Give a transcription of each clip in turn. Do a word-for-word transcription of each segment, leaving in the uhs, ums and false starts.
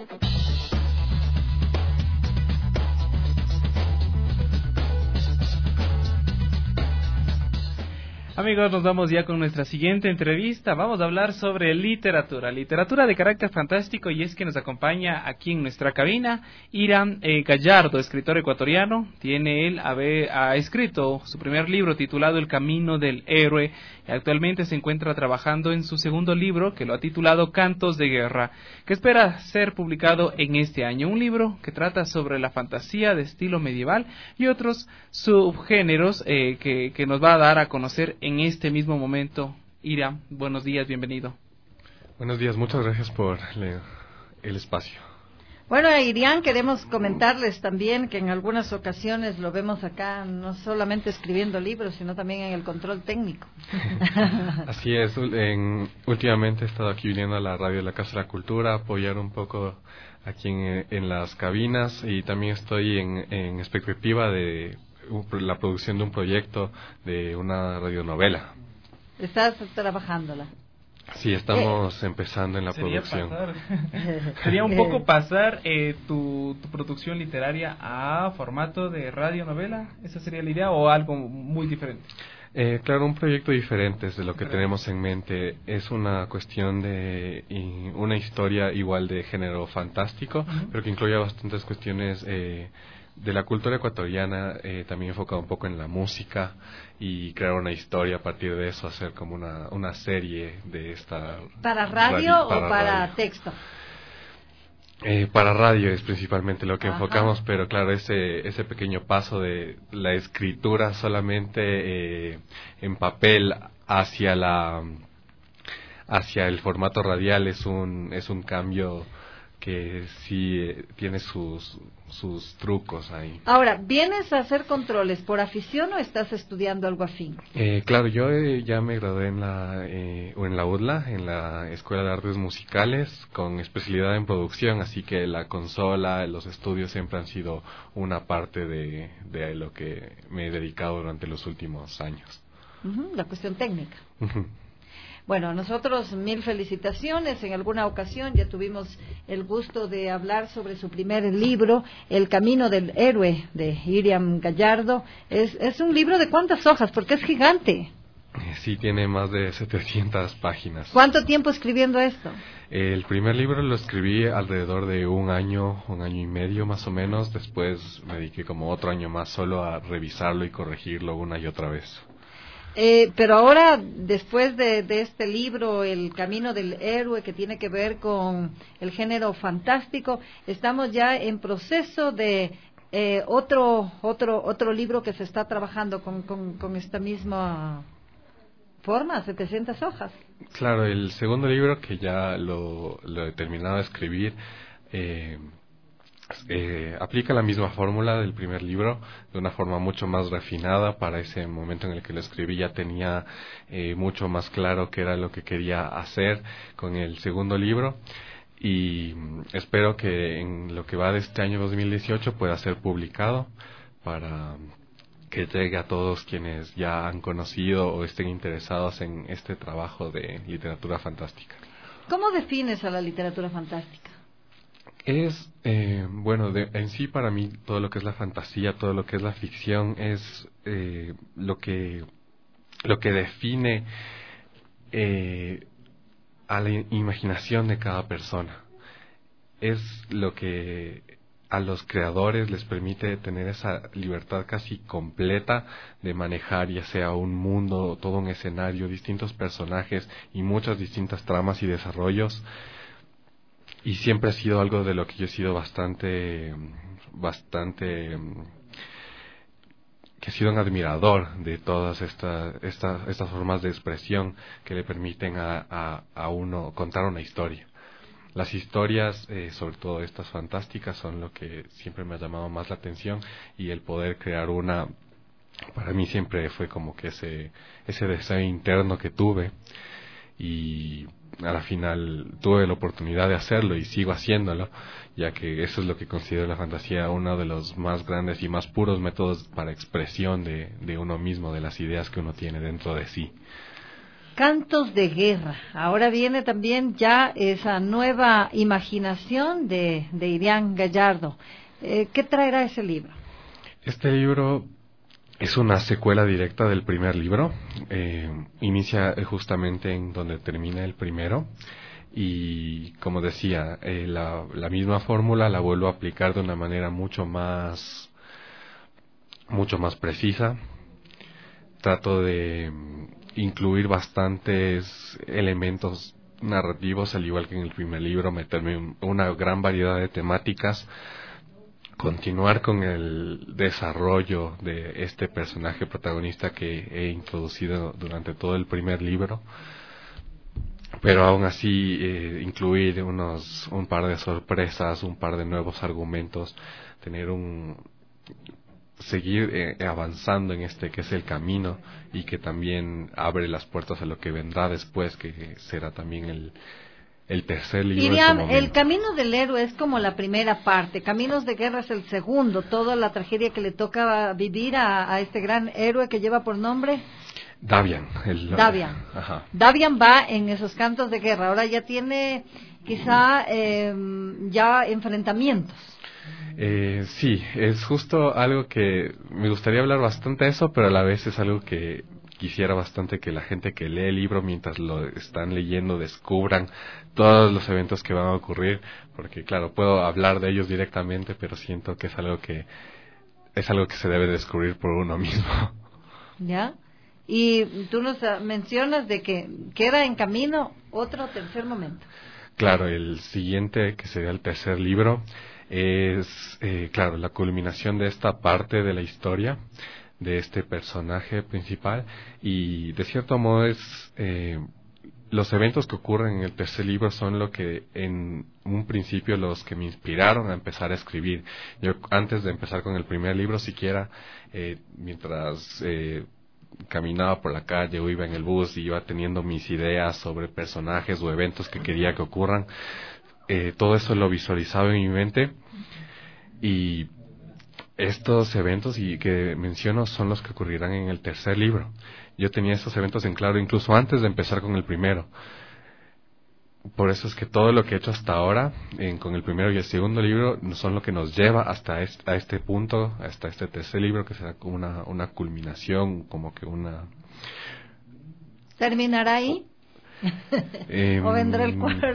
Amigos, nos vamos ya con nuestra siguiente entrevista. Vamos a hablar sobre literatura, literatura de carácter fantástico, y es que nos acompaña aquí en nuestra cabina Hiram eh, Gallardo, escritor ecuatoriano. Tiene él, haber, ha escrito su primer libro titulado El Camino del Héroe. Actualmente se encuentra trabajando en su segundo libro, que lo ha titulado Cantos de Guerra, que espera ser publicado en este año. Un libro que trata sobre la fantasía de estilo medieval y otros subgéneros eh, que, que nos va a dar a conocer en este mismo momento. Ira, buenos días, bienvenido. Buenos días, muchas gracias por le, el espacio. Bueno, Irian, queremos comentarles también que en algunas ocasiones lo vemos acá, no solamente escribiendo libros, sino también en el control técnico. Así es, en, últimamente he estado aquí viniendo a la radio de la Casa de la Cultura a apoyar un poco aquí en, en las cabinas, y también estoy en, en expectativa de la producción de un proyecto de una radionovela. ¿Estás trabajándola? Sí, estamos eh, empezando en la sería producción. Pasar, sería un poco pasar eh, tu, tu producción literaria a formato de radionovela. ¿Esa sería la idea o algo muy diferente? Eh, claro, un proyecto diferente es de lo que tenemos en mente. Es una cuestión de y una historia igual de género fantástico, uh-huh. pero que incluye bastantes cuestiones eh, de la cultura ecuatoriana, eh, también enfocado un poco en la música, y crear una historia a partir de eso, hacer como una, una serie de esta... ¿Para radio, radio para o para radio. texto? Eh, para radio es principalmente lo que Ajá. enfocamos, pero claro, ese ese pequeño paso de la escritura solamente eh, en papel hacia la hacia el formato radial es un es un cambio que sí eh, tiene sus sus trucos ahí. Ahora, ¿vienes a hacer controles por afición o estás estudiando algo afín? Eh, claro, yo eh, ya me gradué en la eh, en la U D L A, en la Escuela de Artes Musicales, con especialidad en producción, así que la consola, los estudios siempre han sido una parte de, de lo que me he dedicado durante los últimos años. Uh-huh, la cuestión técnica. Uh-huh. Bueno, nosotros mil felicitaciones. En alguna ocasión ya tuvimos el gusto de hablar sobre su primer libro, El Camino del Héroe, de Hiram Gallardo. Es, es un libro de ¿cuántas hojas? Porque es gigante. Sí, tiene más de setecientas páginas. ¿Cuánto tiempo escribiendo esto? El primer libro lo escribí alrededor de un año, un año y medio más o menos. Después me dediqué como otro año más solo a revisarlo y corregirlo una y otra vez. Eh, pero ahora, después de, de este libro, El Camino del Héroe, que tiene que ver con el género fantástico, estamos ya en proceso de eh, otro otro otro libro que se está trabajando con, con, con esta misma forma, setecientas hojas. Claro, el segundo libro que ya lo, lo he terminado de escribir, eh, Eh, aplica la misma fórmula del primer libro de una forma mucho más refinada. Para ese momento en el que lo escribí ya tenía eh, mucho más claro qué era lo que quería hacer con el segundo libro, y espero que en lo que va de este año dos mil dieciocho pueda ser publicado para que llegue a todos quienes ya han conocido o estén interesados en este trabajo de literatura fantástica. ¿Cómo defines a la literatura fantástica? Es, eh, bueno, de, en sí para mí todo lo que es la fantasía, todo lo que es la ficción es eh, lo que lo que define eh, a la imaginación de cada persona. Es lo que a los creadores les permite tener esa libertad casi completa de manejar ya sea un mundo, todo un escenario, distintos personajes y muchas distintas tramas y desarrollos. Y siempre ha sido algo de lo que yo he sido bastante, bastante, que he sido un admirador de todas estas estas estas formas de expresión que le permiten a, a, a uno contar una historia. Las historias, eh, sobre todo estas fantásticas, son lo que siempre me ha llamado más la atención, y el poder crear una, para mí siempre fue como que ese ese deseo interno que tuve, y a la final tuve la oportunidad de hacerlo y sigo haciéndolo, ya que eso es lo que considero la fantasía, uno de los más grandes y más puros métodos para expresión de, de uno mismo, de las ideas que uno tiene dentro de sí. Cantos de Guerra. Ahora viene también ya esa nueva imaginación de, de Irian Gallardo. Eh, ¿Qué traerá ese libro? Este libro es una secuela directa del primer libro. Eh, inicia justamente en donde termina el primero. Y como decía, eh, la, la misma fórmula la vuelvo a aplicar de una manera mucho más, mucho más precisa. Trato de incluir bastantes elementos narrativos, al igual que en el primer libro, meterme en una gran variedad de temáticas, continuar con el desarrollo de este personaje protagonista que he introducido durante todo el primer libro, pero aún así eh, incluir unos un par de sorpresas, un par de nuevos argumentos, tener un seguir eh, avanzando en este que es el camino y que también abre las puertas a lo que vendrá después, que será también el el tercer libro. Irian, el camino del héroe es como la primera parte, Caminos de Guerra es el segundo, toda la tragedia que le toca vivir a, a este gran héroe que lleva por nombre Davian. El, Davian. Ajá. Davian va en esos cantos de guerra, ahora ya tiene quizá eh, ya enfrentamientos. Eh, sí, es justo algo que me gustaría hablar bastante de eso, pero a la vez es algo que quisiera bastante que la gente que lee el libro mientras lo están leyendo descubran todos los eventos que van a ocurrir, porque claro, puedo hablar de ellos directamente, pero siento que es algo que es algo que se debe descubrir por uno mismo. ¿Ya? Y tú nos mencionas de que queda en camino otro tercer momento. Claro, el siguiente, que sería el tercer libro, es, eh, claro, la culminación de esta parte de la historia de este personaje principal, y de cierto modo es eh, los eventos que ocurren en el tercer libro son lo que en un principio los que me inspiraron a empezar a escribir. Yo antes de empezar con el primer libro siquiera eh, mientras eh, caminaba por la calle o iba en el bus y iba teniendo mis ideas sobre personajes o eventos que quería que ocurran, eh, todo eso lo visualizaba en mi mente, y estos eventos y que menciono son los que ocurrirán en el tercer libro. Yo tenía estos eventos en claro incluso antes de empezar con el primero. Por eso es que todo lo que he hecho hasta ahora en, con el primero y el segundo libro son lo que nos lleva hasta este, a este punto, hasta este tercer libro, que será como una, una culminación, como que una... ¿Terminará ahí? Eh, ¿O vendrá el cuarto?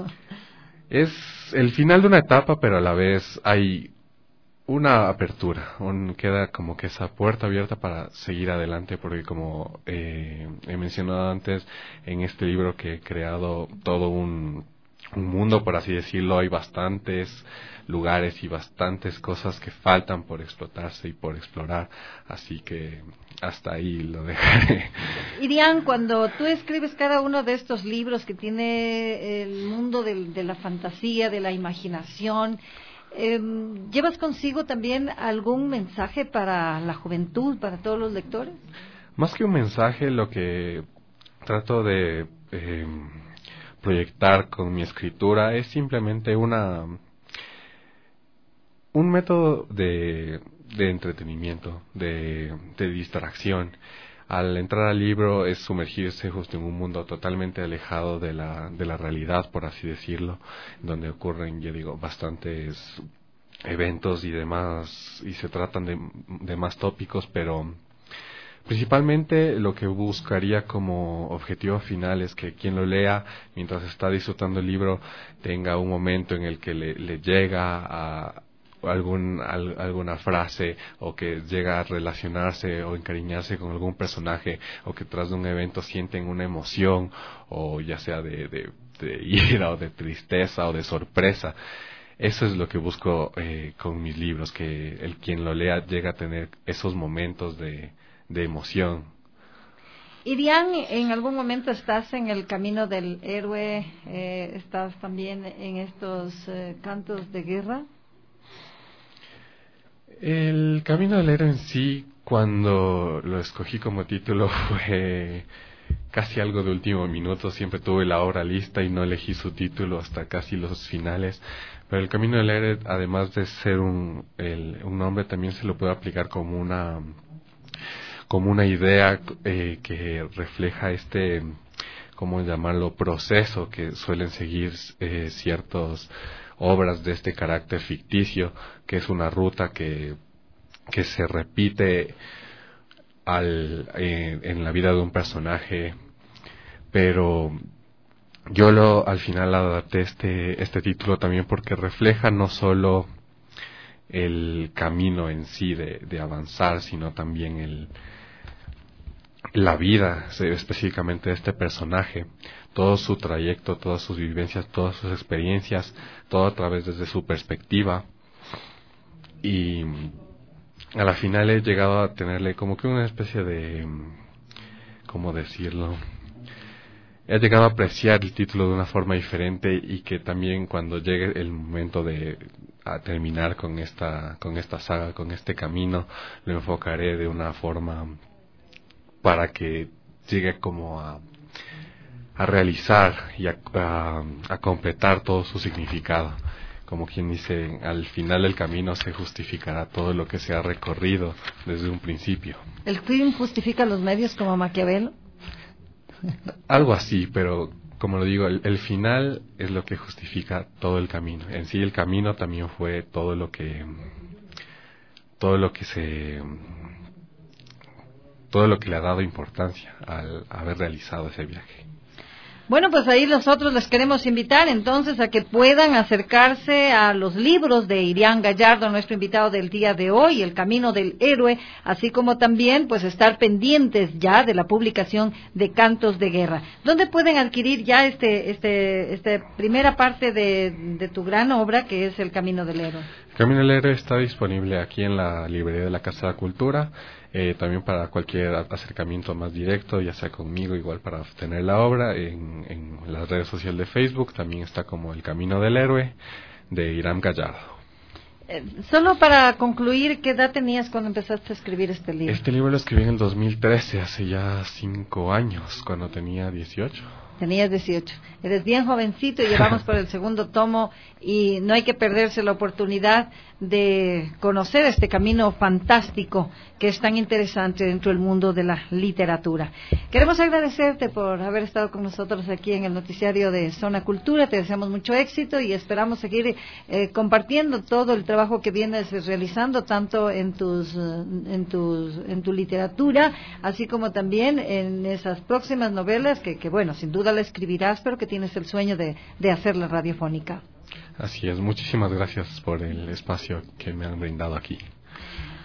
Es el final de una etapa, pero a la vez hay una apertura, un, queda como que esa puerta abierta para seguir adelante, porque como eh, he mencionado antes, en este libro que he creado todo un, un mundo, por así decirlo, hay bastantes lugares y bastantes cosas que faltan por explotarse y por explorar, así que hasta ahí lo dejaré. Irian, cuando tú escribes cada uno de estos libros que tiene el mundo de, de la fantasía, de la imaginación, Eh, ¿llevas consigo también algún mensaje para la juventud, para todos los lectores? Más que un mensaje, lo que trato de eh, proyectar con mi escritura es simplemente una un método de, de entretenimiento, de, de distracción. Al entrar al libro es sumergirse justo en un mundo totalmente alejado de la, de la realidad, por así decirlo, donde ocurren, yo digo, bastantes eventos y demás, y se tratan de, de más tópicos, pero principalmente lo que buscaría como objetivo final es que quien lo lea mientras está disfrutando el libro tenga un momento en el que le, le llega a algún al, alguna frase, o que llega a relacionarse o encariñarse con algún personaje, o que tras de un evento sienten una emoción, o ya sea de, de, de ira o de tristeza o de sorpresa. Eso es lo que busco eh, con mis libros, que el quien lo lea llega a tener esos momentos de, de emoción. Irian, ¿en algún momento estás en el camino del héroe? Eh, ¿Estás también en estos eh, cantos de guerra? El camino del héroe en sí, cuando lo escogí como título, fue casi algo de último minuto. Siempre tuve la obra lista y no elegí su título hasta casi los finales. Pero el camino del héroe, además de ser un, el, un nombre, también se lo puede aplicar como una, como una idea eh, que refleja este ¿cómo llamarlo?, proceso que suelen seguir eh, ciertas obras de este carácter ficticio, que es una ruta que, que se repite al, eh, en la vida de un personaje, pero yo lo, al final adapté este, este título también porque refleja no solo el camino en sí de, de avanzar, sino también el, la vida específicamente de este personaje, todo su trayecto, todas sus vivencias, todas sus experiencias, todo a través desde su perspectiva. Y a la final he llegado a tenerle como que una especie de, ¿cómo decirlo?, he llegado a apreciar el título de una forma diferente, y que también cuando llegue el momento de a terminar con esta con esta saga, con este camino, lo enfocaré de una forma para que llegue como a, a realizar y a, a, a completar todo su significado. Como quien dice, al final del camino se justificará todo lo que se ha recorrido desde un principio. ¿El fin justifica los medios, como Maquiavelo? Algo así, pero como lo digo, el, el final es lo que justifica todo el camino. En sí, el camino también fue todo lo que todo lo que se todo lo que le ha dado importancia al haber realizado ese viaje. Bueno, pues ahí nosotros les queremos invitar entonces a que puedan acercarse a los libros de Irian Gallardo, nuestro invitado del día de hoy, El Camino del Héroe, así como también pues estar pendientes ya de la publicación de Cantos de Guerra. ¿Dónde pueden adquirir ya este este esta primera parte de, de tu gran obra, que es El Camino del Héroe? El Camino del Héroe está disponible aquí en la librería de la Casa de la Cultura. Eh, también para cualquier acercamiento más directo, ya sea conmigo, igual para obtener la obra, en, en las redes sociales de Facebook también está como El Camino del Héroe, de Irian Gallardo. Eh, solo para concluir, ¿qué edad tenías cuando empezaste a escribir este libro? Este libro lo escribí en el dos mil trece, hace ya cinco años, cuando tenía dieciocho. Tenías dieciocho. Eres bien jovencito y llevamos por el segundo tomo, y no hay que perderse la oportunidad de conocer este camino fantástico que es tan interesante dentro del mundo de la literatura. Queremos agradecerte por haber estado con nosotros aquí en el noticiario de Zona Cultura. Te deseamos mucho éxito y esperamos seguir eh, compartiendo todo el trabajo que vienes realizando, tanto en tus, en tus, en tu literatura, así como también en esas próximas novelas que, que bueno, sin duda la escribirás, pero que tienes el sueño de, de hacerla radiofónica. Así es, muchísimas gracias por el espacio que me han brindado aquí.